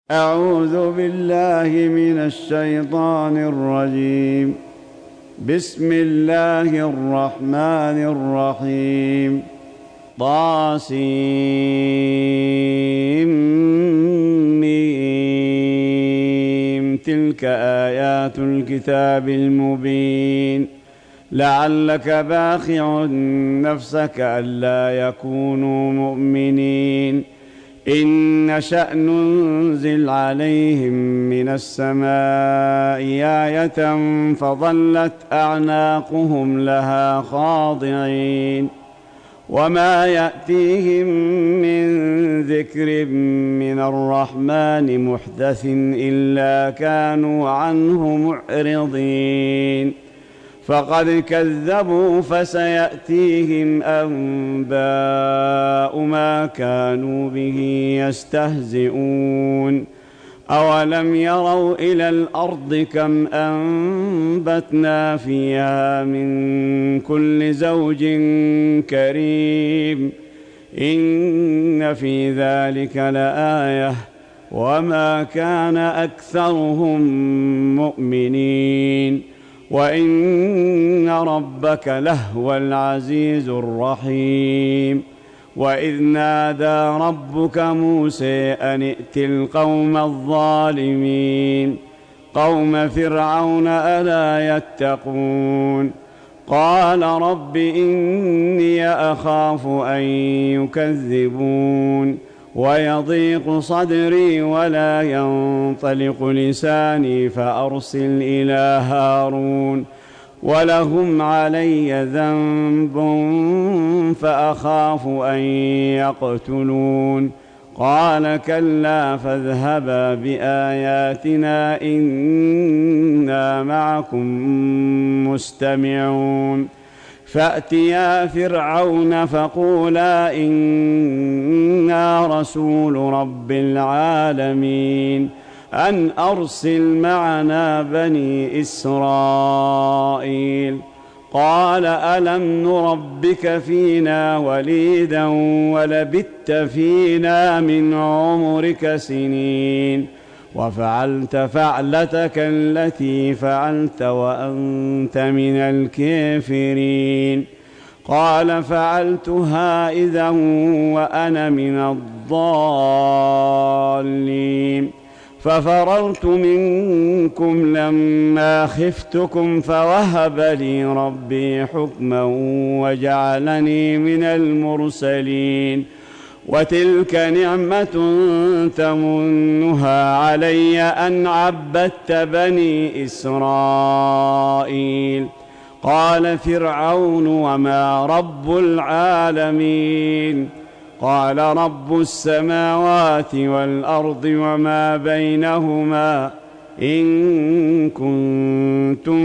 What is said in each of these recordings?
أعوذ بالله من الشيطان الرجيم. بسم الله الرحمن الرحيم. طاسيم تلك آيات الكتاب المبين لعلك باخع نفسك ألا يكونوا مؤمنين إن نشأ ننزل عليهم من السماء آية فظلت أعناقهم لها خاضعين وما يأتيهم من ذكر من الرحمن محدث إلا كانوا عنه معرضين فقد كذبوا فسيأتيهم أنباء ما كانوا به يستهزئون أولم يروا إلى الأرض كم أنبتنا فيها من كل زوج كريم إن في ذلك لآية وما كان أكثرهم مؤمنين وإن ربك لهو العزيز الرحيم وإذ نادى ربك موسى أن ائت القوم الظالمين قوم فرعون ألا يتقون قال رب إني أخاف أن يكذبون ويضيق صدري ولا ينطلق لساني فأرسل إلى هارون ولهم علي ذنب فأخاف أن يقتلون قال كلا فاذهبا بآياتنا إنا معكم مستمعون فأتيا فرعون فقولا إنا رسول رب العالمين أن أرسل معنا بني إسرائيل قال ألم نربك فينا وليدا ولبثت فينا من عمرك سنين وفعلت فعلتك التي فعلت وأنت من الكافرين قال فعلتها إذا وأنا من الضالين ففررت منكم لما خفتكم فوهب لي ربي حكما وجعلني من المرسلين وتلك نعمة تمنها علي أن عبدت بني إسرائيل قال فرعون وما رب العالمين قال رب السماوات والأرض وما بينهما إن كنتم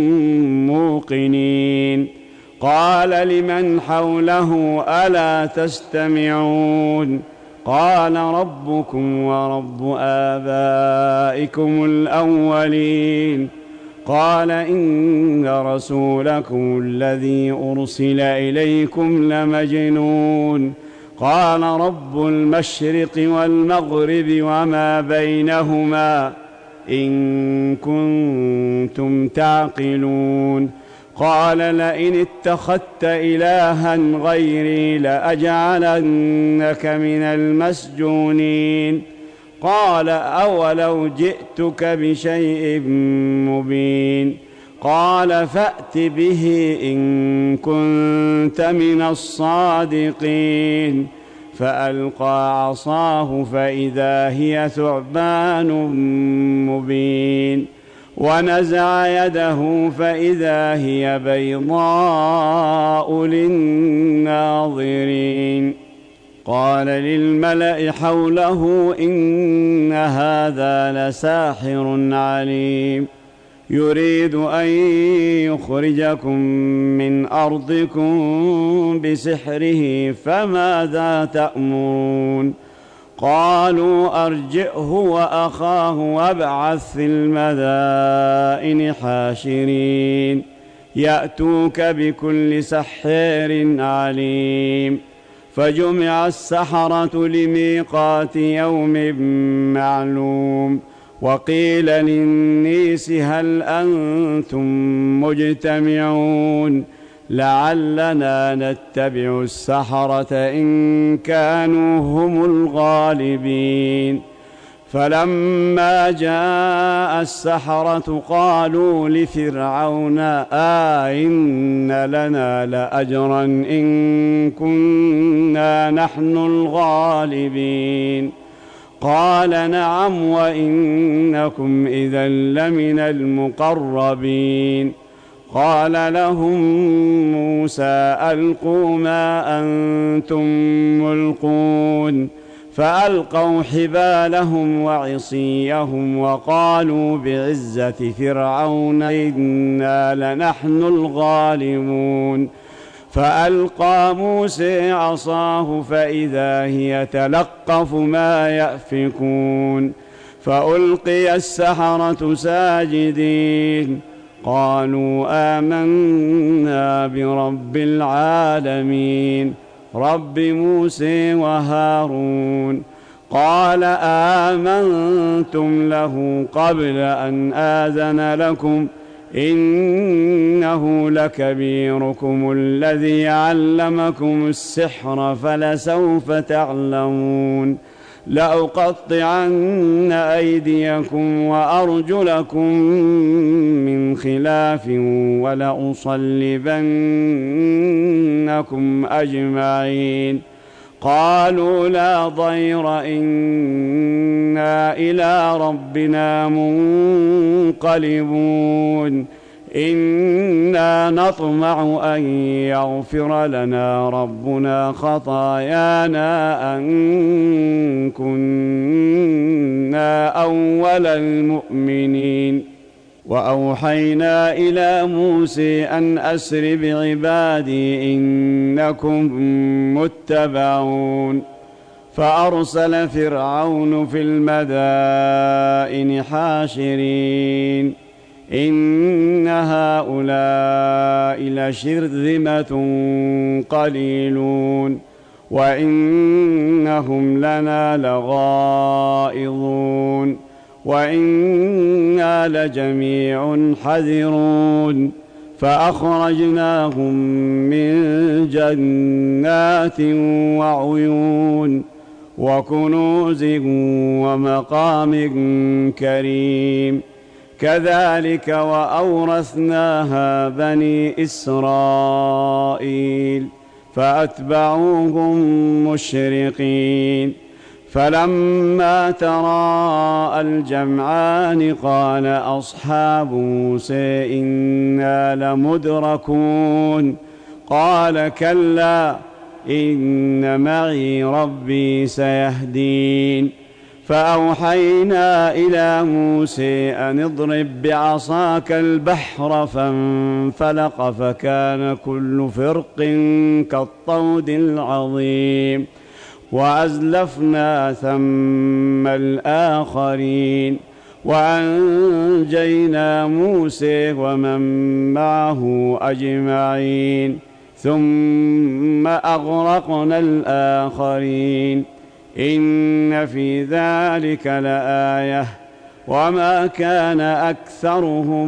موقنين قال لمن حوله ألا تستمعون قال ربكم ورب آبائكم الأولين قال إن رسولكم الذي أرسل إليكم لمجنون قال رب المشرق والمغرب وما بينهما إن كنتم تعقلون قال لئن اتخذت إلها غيري لأجعلنك من المسجونين قال أولو جئتك بشيء مبين قال فأت به إن كنت من الصادقين فألقى عصاه فإذا هي ثعبان مبين ونزع يده فإذا هي بيضاء للناظرين قال للملأ حوله إن هذا لساحر عليم يريد أن يخرجكم من أرضكم بسحره فماذا تأمرون قالوا أرجئه وأخاه وابعث في المدائن حاشرين يأتوك بكل سحار عليم فجمع السحرة لميقات يوم معلوم. وقيل للناس هل أنتم مجتمعون لعلنا نتبع السحرة إن كانوا هم الغالبين. فلما جاء السحرة قالوا لفرعون إن لنا لأجرا إن كنا نحن الغالبين. قال نعم وإنكم إذا لمن المقربين. قال لهم موسى ألقوا ما أنتم ملقون. فألقوا حبالهم وعصيهم وقالوا بعزة فرعون إنا لنحن الغالبون. فألقى موسى عصاه فإذا هي تلقف ما يأفكون. فألقي السحرة ساجدين قالوا آمنا برب العالمين رب موسى وهارون. قال آمنتم له قبل أن آذن لكم إنه لكبيركم الذي علمكم السحر فلسوف تعلمون لأقطعن أيديكم وأرجلكم من خلاف ولأصلبنكم أجمعين. قالوا لا ضير إنا إلى ربنا منقلبون إنا نطمع أن يغفر لنا ربنا خطايانا أن كنا أول المؤمنين. وأوحينا إلى موسى أن أسر بعبادي إنكم متبعون. فأرسل فرعون في المدائن حاشرين إن هؤلاء لشرذمة قليلون وإنهم لنا لغائظون وإنا لجميع حذرون. فأخرجناهم من جنات وعيون وكنوز ومقام كريم كذلك وأورثناها بني إسرائيل فأتبعوهم مشرقين. فلما تراءى الجمعان قال أصحاب موسى إنا لمدركون. قال كلا إن معي ربي سيهدين. فأوحينا إلى موسى أن اضرب بعصاك البحر فانفلق فكان كل فرق كالطود العظيم وأزلفنا ثم الآخرين وأنجينا موسى ومن معه أجمعين ثم أغرقنا الآخرين. إن في ذلك لآية وما كان أكثرهم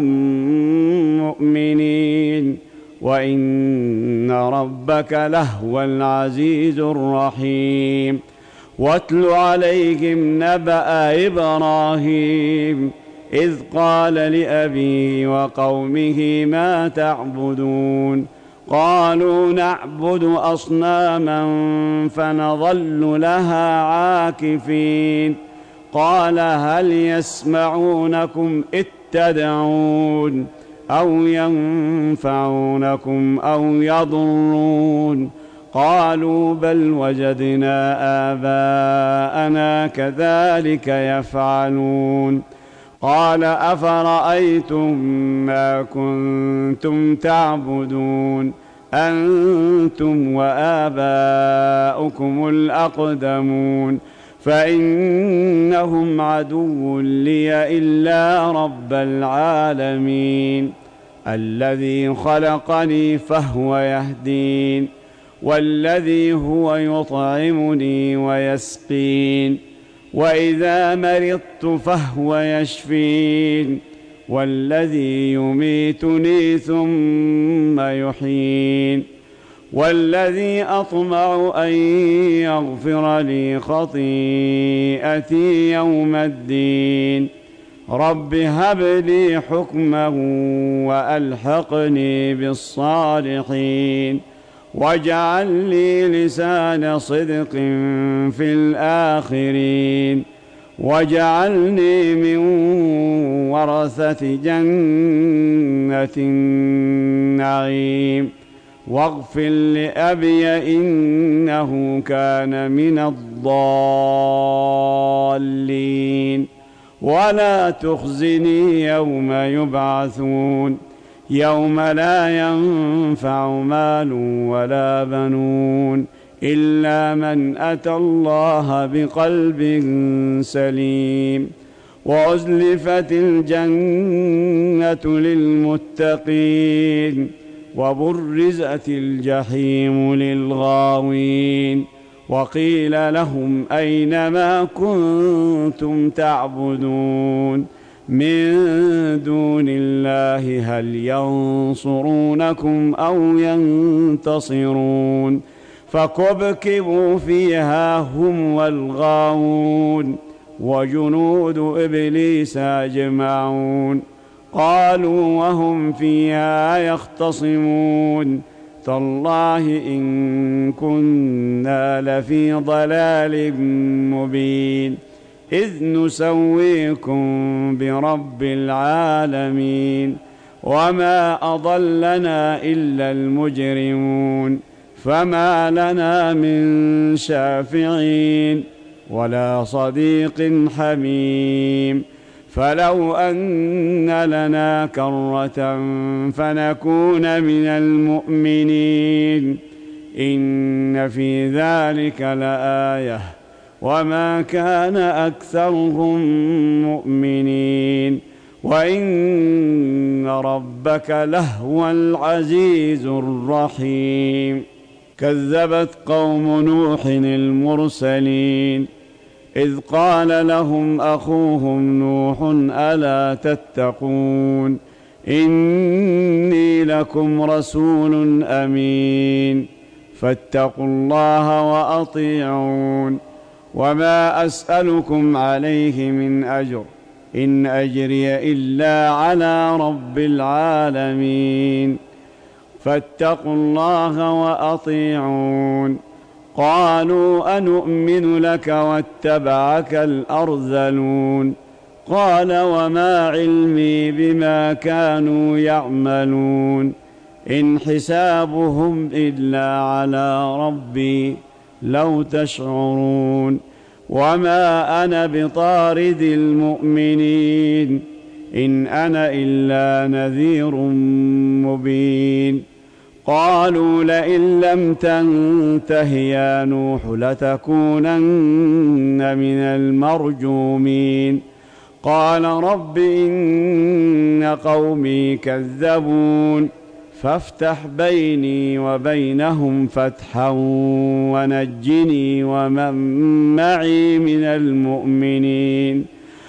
مؤمنين وإن ربك لهو العزيز الرحيم. واتل عليهم نبأ إبراهيم إذ قال لأبيه وقومه ما تعبدون قالوا نعبد أصناما فنظل لها عاكفين. قال هل يسمعونكم إذ تدعون أو ينفعونكم أو يضرون قالوا بل وجدنا آباءنا كذلك يفعلون. قال أفرأيتم ما كنتم تعبدون أنتم وآباؤكم الأقدمون فإنهم عدو لي إلا رب العالمين الذي خلقني فهو يهدين. والذي هو يطعمني ويسقين، وإذا مرضت فهو يشفين، والذي يميتني ثم يحيين، والذي أطمع أن يغفر لي خطيئتي يوم الدين. رب هب لي حكما وألحقني بالصالحين، واجعل لي لسان صدق في الآخرين، واجعلني من ورثة جنة النعيم، واغفر لأبي إنه كان من الضالين، ولا تخزني يوم يبعثون، يوم لا ينفع مال ولا بنون إلا من أتى الله بقلب سليم. وأزلفت الجنة للمتقين، وبرزت الجحيم للغاوين، وقيل لهم أين ما كنتم تعبدون من دون الله هل ينصرونكم أو ينتصرون؟ فكبكبوا فيها هم والغاوون وجنود إبليس أجمعون، قالوا وهم فيها يختصمون تالله إن كنا لفي ضلال مبين إذ نسويكم برب العالمين، وما أضلنا إلا المجرمون، فما لنا من شافعين ولا صديق حميم، فلو أن لنا كرة فنكون من المؤمنين، إن في ذلك لآية وما كان أكثرهم مؤمنين، وإن ربك لهو العزيز الرحيم. كذبت قوم نوح المرسلين إذ قال لهم أخوهم نوح ألا تتقون إني لكم رسول أمين فاتقوا الله وأطيعون، وما أسألكم عليه من أجر إن أجري إلا على رب العالمين، فاتقوا الله وأطيعون. قالوا أنؤمن لك واتبعك الأرذلون، قال وما علمي بما كانوا يعملون إن حسابهم إلا على ربي لو تشعرون، وما أنا بطارد المؤمنين إن أنا إلا نذير مبين. قالوا لئن لم تنته يا نوح لتكونن من المرجومين، قال رب إن قومي كذبون فافتح بيني وبينهم فتحا ونجني ومن معي من المؤمنين،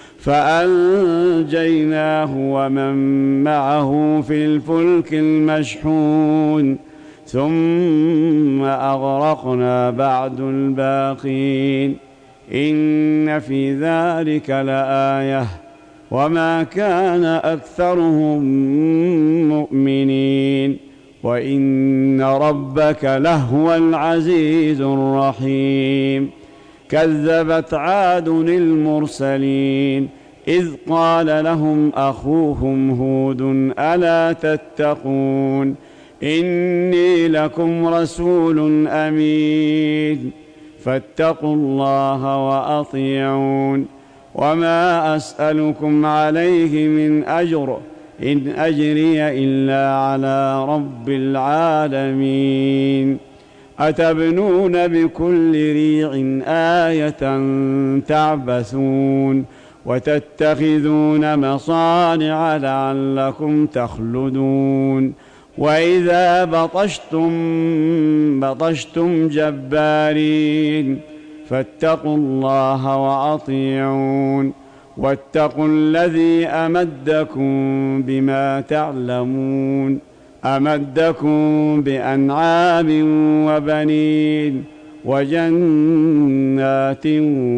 فأنجيناه ومن معه في الفلك المشحون ثم أغرقنا بعد الباقين، إن في ذلك لآية وما كان أكثرهم مؤمنين، وإن ربك لهو العزيز الرحيم. كذبت عاد المرسلين إذ قال لهم أخوهم هود ألا تتقون إني لكم رسول أمين فاتقوا الله وأطيعون، وما أسألكم عليه من أجر إن أجري إلا على رب العالمين. أتبنون بكل ريع آية تعبثون وتتخذون مصانع لعلكم تخلدون، وإذا بطشتم جبارين فاتقوا الله وأطيعون واتقوا الذي أمدكم بما تعلمون أمدكم بأنعام وبنين وجنات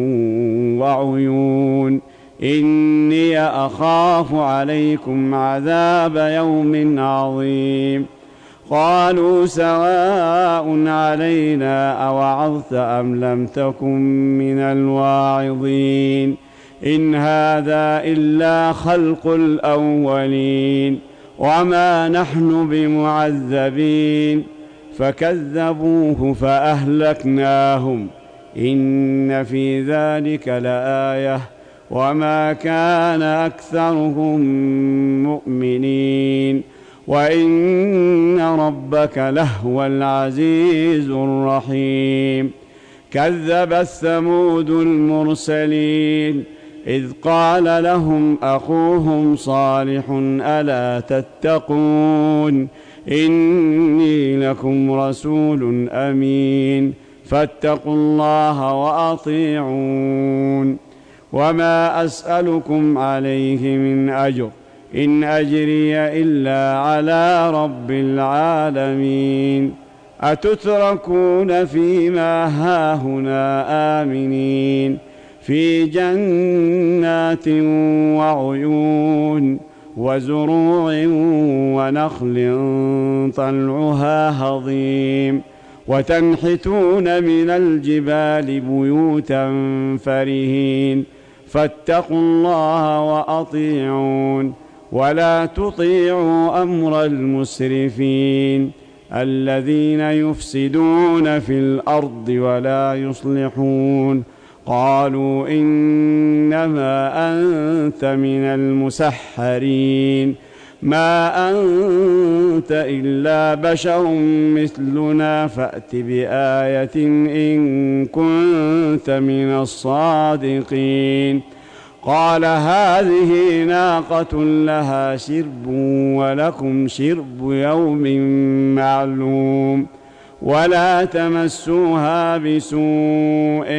وعيون إني أخاف عليكم عذاب يوم عظيم قالوا سواء علينا أوعظت أم لم تكن من الواعظين إن هذا إلا خلق الأولين وما نحن بمعذبين فكذبوه فأهلكناهم إن في ذلك لآية وما كان أكثرهم مؤمنين وإن ربك لهو العزيز الرحيم كذبت ثمود المرسلين إذ قال لهم أخوهم صالح ألا تتقون إني لكم رسول أمين فاتقوا الله وأطيعون وما أسألكم عليه من أجر إن أجري إلا على رب العالمين أتتركون فيما هاهنا آمنين في جنات وعيون وزروع ونخل طلعها هضيم وتنحتون من الجبال بيوتا فرهين فاتقوا الله وأطيعون ولا تطيعوا أمر المسرفين الذين يفسدون في الأرض ولا يصلحون قالوا إنما أنت من المسحرين ما أنت إلا بشر مثلنا فأت بآية إن كنت من الصادقين قال هذه ناقة لها شرب ولكم شرب يوم معلوم ولا تمسوها بسوء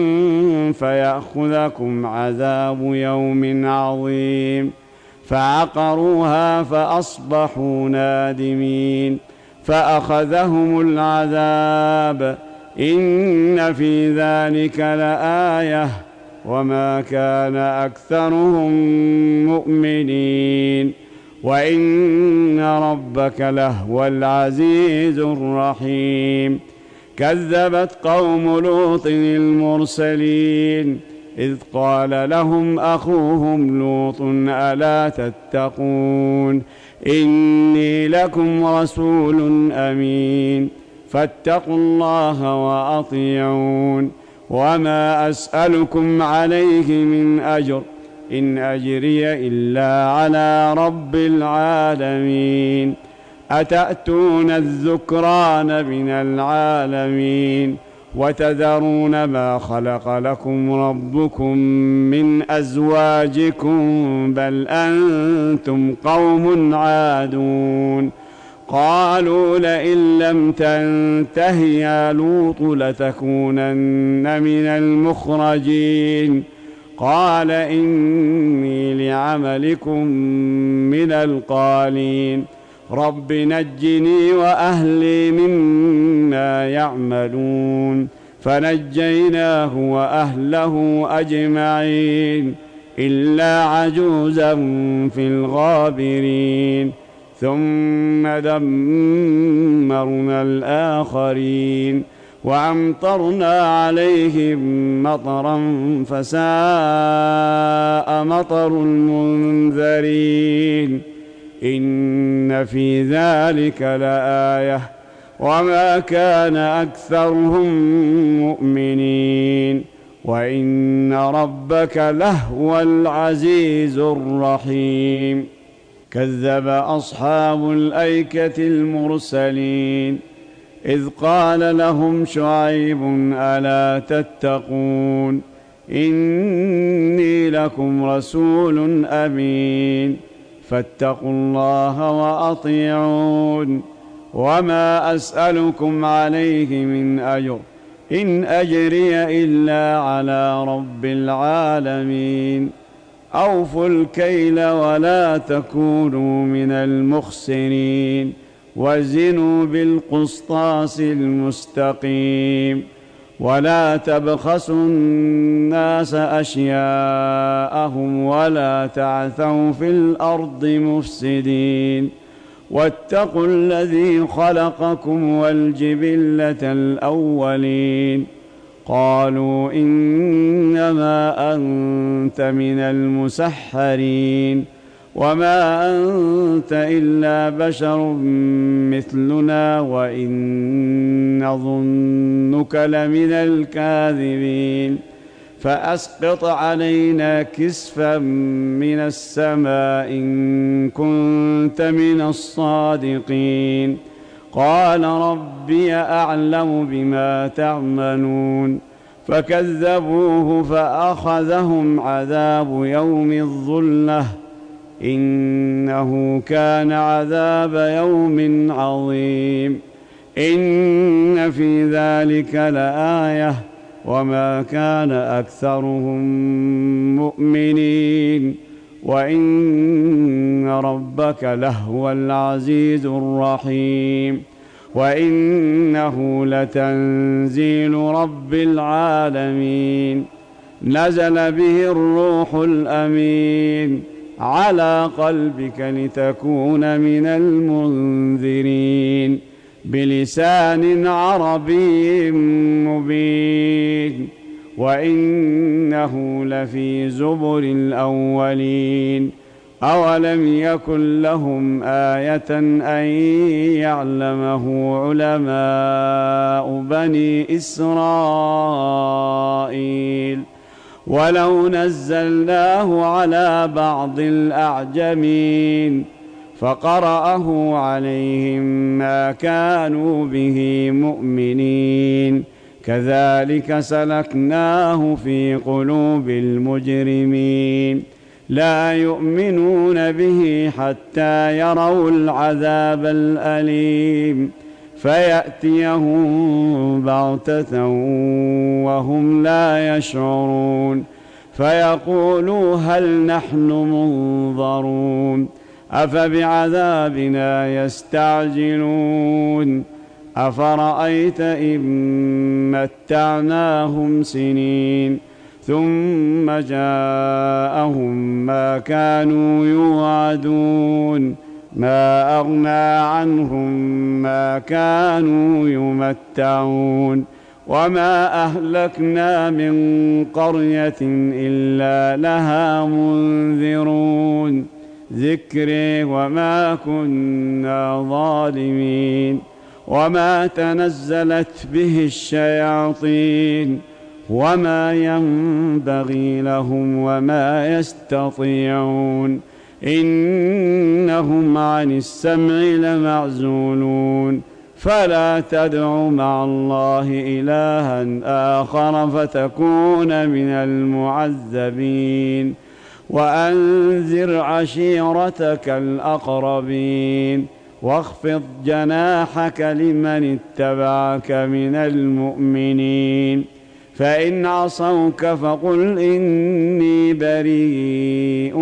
فيأخذكم عذاب يوم عظيم فعقروها فأصبحوا نادمين فأخذهم العذاب إن في ذلك لآية وما كان أكثرهم مؤمنين وإن ربك لهو العزيز الرحيم كذبت قوم لوط المرسلين إذ قال لهم أخوهم لوط ألا تتقون إني لكم رسول أمين فاتقوا الله وأطيعون وما أسألكم عليه من أجر إن أجري إلا على رب العالمين أتأتون الذكران من العالمين وتذرون ما خلق لكم ربكم من أزواجكم بل أنتم قوم عادون قالوا لئن لم تنته يا لوط لتكونن من المخرجين قال إني لعملكم من القالين رب نجني وأهلي مما يعملون فنجيناه وأهله أجمعين إلا عجوزا في الغابرين ثم دمرنا الآخرين وأمطرنا عليهم مطرا فساء مطر المنذرين إن في ذلك لآية وما كان أكثرهم مؤمنين وإن ربك لهو العزيز الرحيم كذب أصحاب الأيكة المرسلين إذ قال لهم شعيب ألا تتقون إني لكم رسول أمين فاتقوا الله وأطيعون. وما أسألكم عليه من أجر، إن أجري إلا على رب العالمين. أوفوا الكيل ولا تكونوا من المخسرين، وزنوا بالقسطاس المستقيم، ولا تبخسوا الناس أشياءهم ولا تعثوا في الأرض مفسدين. واتقوا الذي خلقكم والجبلة الأولين. قالوا إنما أنت من المسحرين، وما أنت إلا بشر مثلنا، وإن نظنك لمن الكاذبين. فأسقط علينا كسفا من السماء إن كنت من الصادقين. قال ربي أعلم بما تعملون. فكذبوه فأخذهم عذاب يوم الظلة، إنه كان عذاب يوم عظيم. إن في ذلك لآية، وما كان أكثرهم مؤمنين، وإن ربك لهو العزيز الرحيم. وإنه لتنزيل رب العالمين، نزل به الروح الأمين على قلبك لتكون من المنذرين، بلسان عربي مبين. وإنه لفي زبر الأولين. أولم يكن لهم آية أن يعلمه علماء بني إسرائيل؟ ولو نزلناه على بعض الأعجمين فقرأه عليهم ما كانوا به مؤمنين، كذلك سلكناه في قلوب المجرمين. لا يؤمنون به حتى يروا العذاب الأليم، فيأتيهم بغتة وهم لا يشعرون، فيقولوا هل نحن منظرون؟ أفبعذابنا يستعجلون؟ أفرأيت إن متعناهم سنين ثم جاءهم ما كانوا يوعدون؟ ما أغنى عنهم ما كانوا يمتعون. وما أهلكنا من قرية إلا لها منذرون. ذكري وما كنا ظالمين. وما تنزلت به الشياطين وما ينبغي لهم وما يستطيعون، إنهم عن السمع لمعزولون. فلا تدع مع الله إلها آخر فتكون من المعذبين. وأنذر عشيرتك الأقربين، واخفض جناحك لمن اتبعك من المؤمنين. فإن عصوك فقل إني بريء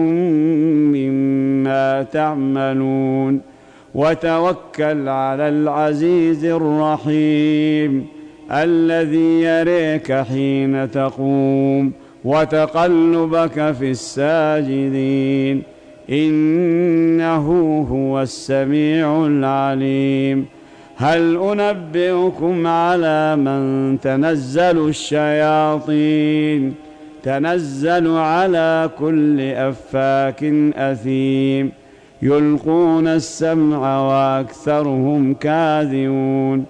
مما تعملون، وتوكل على العزيز الرحيم الذي يريك حين تقوم وتقلبك في الساجدين، إنه هو السميع العليم. هل أنبئكم على من تنزل الشياطين؟ تنزل على كل أفاك أثيم، يلقون السمع وأكثرهم كاذبون.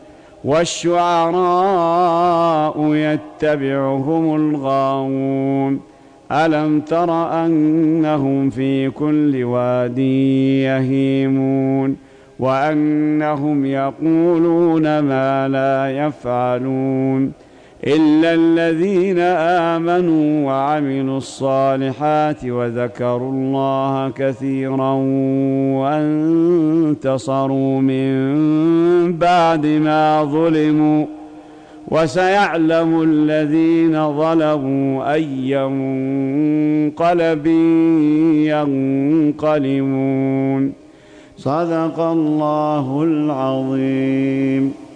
والشعراء يتبعهم الغاوون. ألم تر أنهم في كل واد يهيمون، وأنهم يقولون ما لا يفعلون؟ إلا الذين آمنوا وعملوا الصالحات وذكروا الله كثيرا وانتصروا من بعد ما ظلموا وسيعلم الذين ظلموا أي منقلب ينقلبون. صدق الله العظيم.